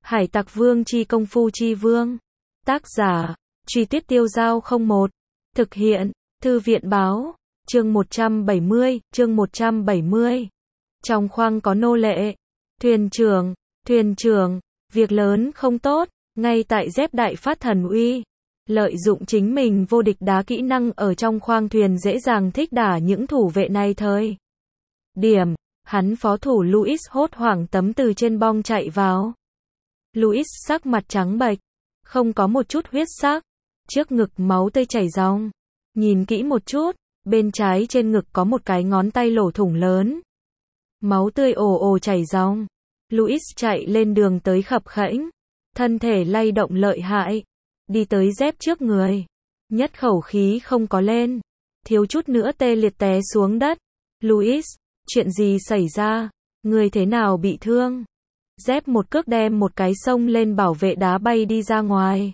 Hải Tặc Vương chi công phu chi vương. Tác giả, Truy Tuyết Tiêu Giao 01. Thực hiện, Thư viện báo, chương 170. Trong khoang có nô lệ. Thuyền trưởng, việc lớn không tốt, ngay tại dép đại phát thần uy. Lợi dụng chính mình vô địch đá kỹ năng ở trong khoang thuyền dễ dàng thích đả những thủ vệ này thời điểm, hắn phó thủ Louis hốt hoảng tấm từ trên bong chạy vào. Louis sắc mặt trắng bệch, không có một chút huyết sắc, trước ngực máu tươi chảy ròng. Nhìn kỹ một chút, bên trái trên ngực có một cái ngón tay lỗ thủng lớn. Máu tươi ồ ồ chảy ròng. Louis chạy lên đường tới khập khẽnh, thân thể lay động lợi hại, đi tới dép trước người, nhất khẩu khí không có lên, thiếu chút nữa tê liệt té xuống đất. Louis, chuyện gì xảy ra? Người thế nào bị thương? Dép một cước đem một cái xông lên bảo vệ đá bay đi ra ngoài.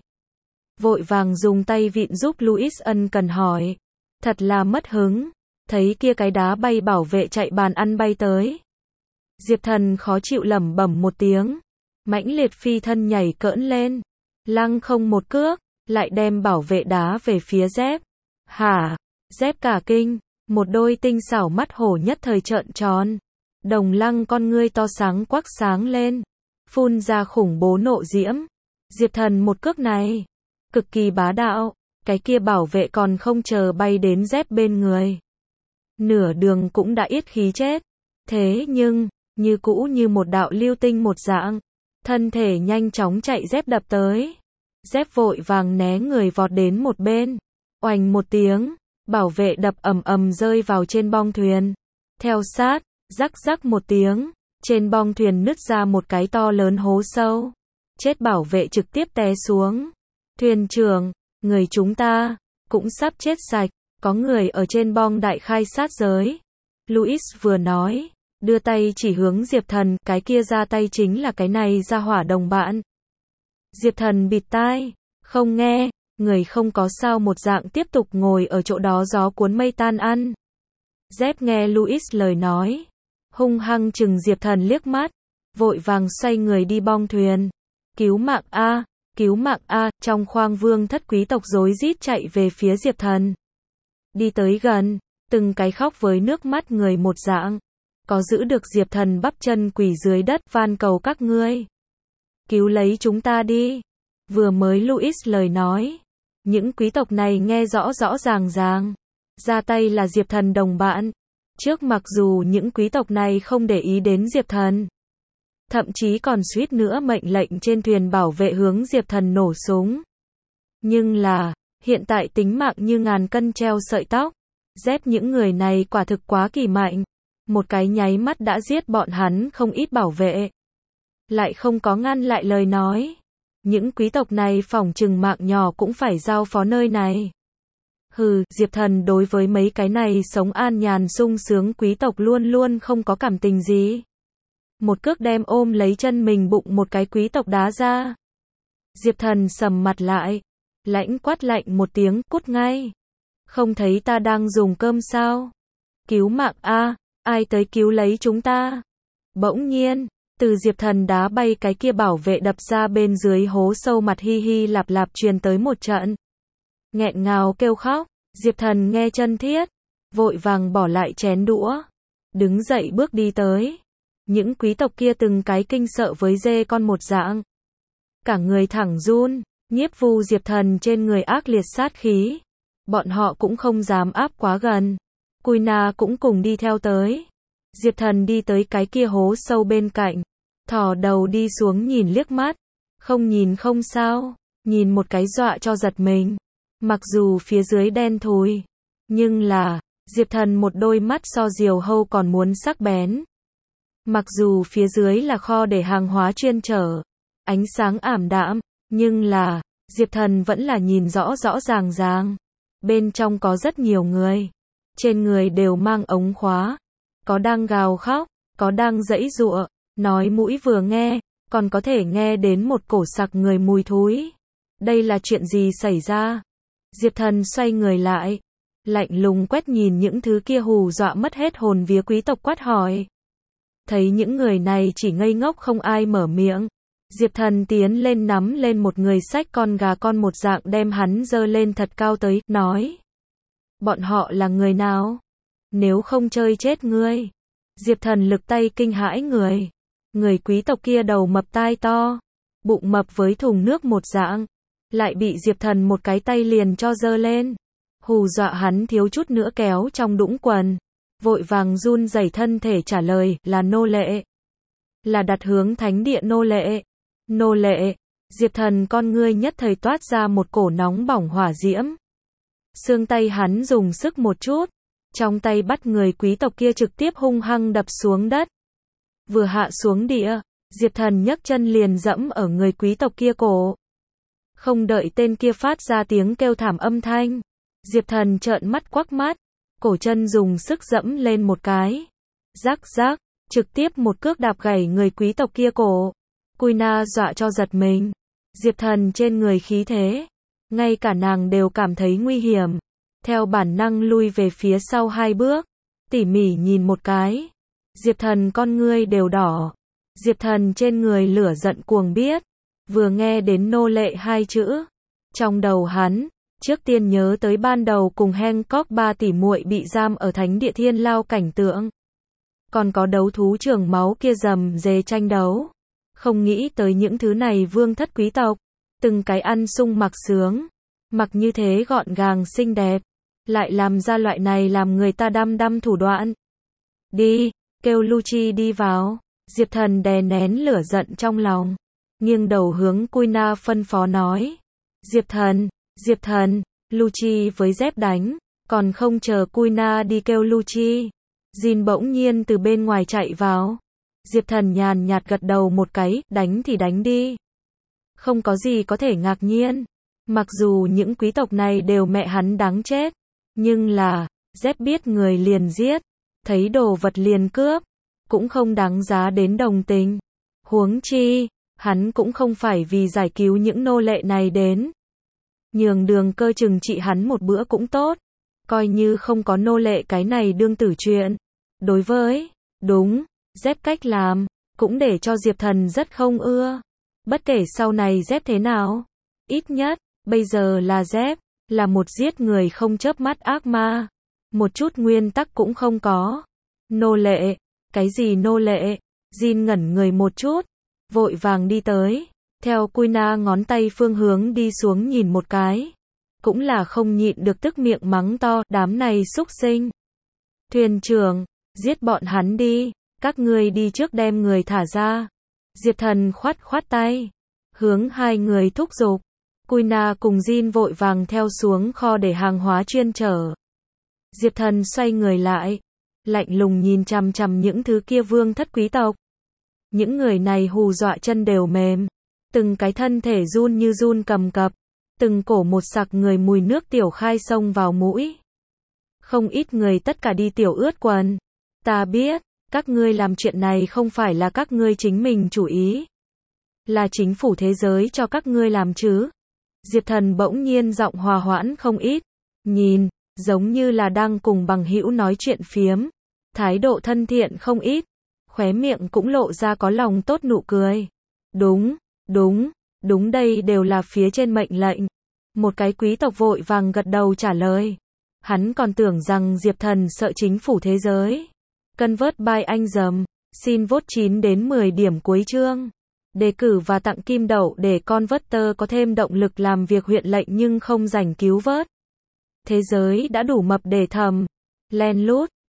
Vội vàng dùng tay vịn giúp Louis ân cần hỏi. Thật là mất hứng, thấy kia cái đá bay bảo vệ chạy bàn ăn bay tới. Diệp Thần khó chịu lẩm bẩm một tiếng, mãnh liệt phi thân nhảy cỡn lên, lăng không một cước, lại đem bảo vệ đá về phía dép. Hả? Dép cả kinh, một đôi tinh xảo mắt hổ nhất thời trợn tròn, đồng lăng con ngươi to sáng quắc sáng lên, phun ra khủng bố nộ diễm. Diệp Thần một cước này, cực kỳ bá đạo, cái kia bảo vệ còn không chờ bay đến dép bên người. Nửa đường cũng đã yết khí chết, thế nhưng, như cũ như một đạo lưu tinh một dạng, thân thể nhanh chóng chạy dép đập tới. Dép vội vàng né người vọt đến một bên, oành một tiếng, bảo vệ đập ầm ầm rơi vào trên bong thuyền. Theo sát, rắc rắc một tiếng, trên bong thuyền nứt ra một cái to lớn hố sâu. Chết bảo vệ trực tiếp té xuống. Thuyền trưởng, người chúng ta cũng sắp chết sạch, có người ở trên bong đại khai sát giới. Louis vừa nói, đưa tay chỉ hướng Diệp Thần, cái kia ra tay chính là cái này ra hỏa đồng bạn. Diệp Thần bịt tai, không nghe, người không có sao một dạng tiếp tục ngồi ở chỗ đó gió cuốn mây tan ăn. Dép nghe Louis lời nói, hung hăng chừng Diệp Thần liếc mắt, vội vàng xoay người đi bong thuyền. Cứu mạng a, cứu mạng a, trong khoang vương thất quý tộc rối rít chạy về phía Diệp Thần. Đi tới gần, từng cái khóc với nước mắt người một dạng. Có giữ được Diệp Thần bắp chân quỳ dưới đất van cầu các ngươi. Cứu lấy chúng ta đi. Vừa mới Louis lời nói, những quý tộc này nghe rõ rõ ràng ràng. Ra tay là Diệp Thần đồng bạn. Trước mặc dù những quý tộc này không để ý đến Diệp Thần, thậm chí còn suýt nữa mệnh lệnh trên thuyền bảo vệ hướng Diệp Thần nổ súng. Nhưng là, hiện tại tính mạng như ngàn cân treo sợi tóc. Dép những người này quả thực quá kỳ mạnh. Một cái nháy mắt đã giết bọn hắn không ít bảo vệ. Lại không có ngăn lại lời nói. Những quý tộc này phỏng chừng mạng nhỏ cũng phải giao phó nơi này. Hừ, Diệp Thần đối với mấy cái này sống an nhàn sung sướng quý tộc luôn luôn không có cảm tình gì. Một cước đem ôm lấy chân mình bụng một cái quý tộc đá ra. Diệp Thần sầm mặt lại, lãnh quát lạnh một tiếng, cút ngay. Không thấy ta đang dùng cơm sao? Cứu mạng a, ai tới cứu lấy chúng ta? Bỗng nhiên, từ Diệp Thần đá bay cái kia bảo vệ đập ra bên dưới hố sâu mặt hi hi lạp lạp truyền tới một trận nghẹn ngào kêu khóc. Diệp Thần nghe chân thiết, vội vàng bỏ lại chén đũa, đứng dậy bước đi tới. Những quý tộc kia từng cái kinh sợ với dê con một dạng, cả người thẳng run. Nhiếp vu Diệp Thần trên người ác liệt sát khí, bọn họ cũng không dám áp quá gần. Cùi Na cũng cùng đi theo tới. Diệp Thần đi tới cái kia hố sâu bên cạnh, thò đầu đi xuống nhìn liếc mắt, không nhìn không sao, nhìn một cái dọa cho giật mình. Mặc dù phía dưới đen thui, nhưng là, Diệp Thần một đôi mắt so diều hâu còn muốn sắc bén. Mặc dù phía dưới là kho để hàng hóa chuyên chở, ánh sáng ảm đạm, nhưng là, Diệp Thần vẫn là nhìn rõ rõ ràng ràng. Bên trong có rất nhiều người, trên người đều mang ống khóa, có đang gào khóc, có đang giãy giụa, nói mũi vừa nghe, còn có thể nghe đến một cổ sặc người mùi thúi. Đây là chuyện gì xảy ra? Diệp Thần xoay người lại, lạnh lùng quét nhìn những thứ kia hù dọa mất hết hồn vía quý tộc quát hỏi. Thấy những người này chỉ ngây ngốc không ai mở miệng, Diệp Thần tiến lên nắm lên một người xách con gà con một dạng đem hắn giơ lên thật cao tới, nói. Bọn họ là người nào? Nếu không chơi chết ngươi. Diệp Thần lực tay kinh hãi người. Người quý tộc kia đầu mập tai to, bụng mập với thùng nước một dạng, lại bị Diệp Thần một cái tay liền cho giơ lên, hù dọa hắn thiếu chút nữa kéo trong đũng quần, vội vàng run rẩy thân thể trả lời, là nô lệ. Là đặt hướng thánh địa nô lệ. Nô lệ. Diệp Thần con ngươi nhất thời toát ra một cổ nóng bỏng hỏa diễm. Xương tay hắn dùng sức một chút, trong tay bắt người quý tộc kia trực tiếp hung hăng đập xuống đất. Vừa hạ xuống địa, Diệp Thần nhấc chân liền dẫm ở người quý tộc kia cổ. Không đợi tên kia phát ra tiếng kêu thảm âm thanh, Diệp Thần trợn mắt quắc mắt, cổ chân dùng sức dẫm lên một cái. Rắc rắc, trực tiếp một cước đạp gãy người quý tộc kia cổ. Kuina dọa cho giật mình. Diệp Thần trên người khí thế, ngay cả nàng đều cảm thấy nguy hiểm. Theo bản năng lui về phía sau 2 bước, tỉ mỉ nhìn một cái. Diệp Thần con ngươi đều đỏ. Diệp Thần trên người lửa giận cuồng biết. Vừa nghe đến nô lệ 2 chữ, trong đầu hắn, trước tiên nhớ tới ban đầu cùng Hancock 3 tỷ muội bị giam ở thánh địa thiên lao cảnh tượng. Còn có đấu thú trường máu kia rầm rề tranh đấu. Không nghĩ tới những thứ này vương thất quý tộc, từng cái ăn sung mặc sướng, mặc như thế gọn gàng xinh đẹp, lại làm ra loại này làm người ta đăm đăm thủ đoạn. Đi, kêu Lucci đi vào. Diệp Thần đè nén lửa giận trong lòng, nghiêng đầu hướng Kuina phân phó nói. Diệp Thần, Lucci với dép đánh, còn không chờ Kuina đi kêu Lucci. Jin bỗng nhiên từ bên ngoài chạy vào. Diệp Thần nhàn nhạt gật đầu một cái, đánh thì đánh đi. Không có gì có thể ngạc nhiên. Mặc dù những quý tộc này đều mẹ hắn đáng chết, nhưng là, dép biết người liền giết, thấy đồ vật liền cướp, cũng không đáng giá đến đồng tình. Huống chi, hắn cũng không phải vì giải cứu những nô lệ này đến. Nhường đường cơ chừng trị hắn một bữa cũng tốt, coi như không có nô lệ cái này đương tử chuyện. Đối với, đúng, dép cách làm, cũng để cho Diệp Thần rất không ưa. Bất kể sau này dép thế nào, ít nhất, bây giờ là dép, là một giết người không chớp mắt ác ma. Một chút nguyên tắc cũng không có. Nô lệ, cái gì nô lệ? Jin ngẩn người một chút, vội vàng đi tới, theo Kuina ngón tay phương hướng đi xuống nhìn một cái. Cũng là không nhịn được tức miệng mắng to, đám này xúc sinh. Thuyền trưởng, giết bọn hắn đi, các ngươi đi trước đem người thả ra. Diệp Thần khoát khoát tay, hướng 2 người thúc giục. Kuina cùng Jin vội vàng theo xuống kho để hàng hóa chuyên chở. Diệp Thần xoay người lại, lạnh lùng nhìn chằm chằm những thứ kia vương thất quý tộc. Những người này hù dọa chân đều mềm, từng cái thân thể run như run cầm cập, từng cổ một sặc người mùi nước tiểu khai xông vào mũi. Không ít người tất cả đi tiểu ướt quần. Ta biết, các ngươi làm chuyện này không phải là các ngươi chính mình chủ ý, là chính phủ thế giới cho các ngươi làm chứ. Diệp Thần bỗng nhiên giọng hòa hoãn không ít, nhìn, giống như là đang cùng bằng hữu nói chuyện phiếm, thái độ thân thiện không ít, khóe miệng cũng lộ ra có lòng tốt nụ cười. Đúng, đây đều là phía trên mệnh lệnh. Một cái quý tộc vội vàng gật đầu trả lời. Hắn còn tưởng rằng Diệp Thần sợ chính phủ thế giới. Convert by anh dầm, xin vote 9 đến 10 điểm cuối chương. Đề cử và tặng kim đậu để Converter có thêm động lực làm việc huyện lệnh nhưng không rảnh cứu vớt. Thế giới đã đủ mập để thầm, len lút,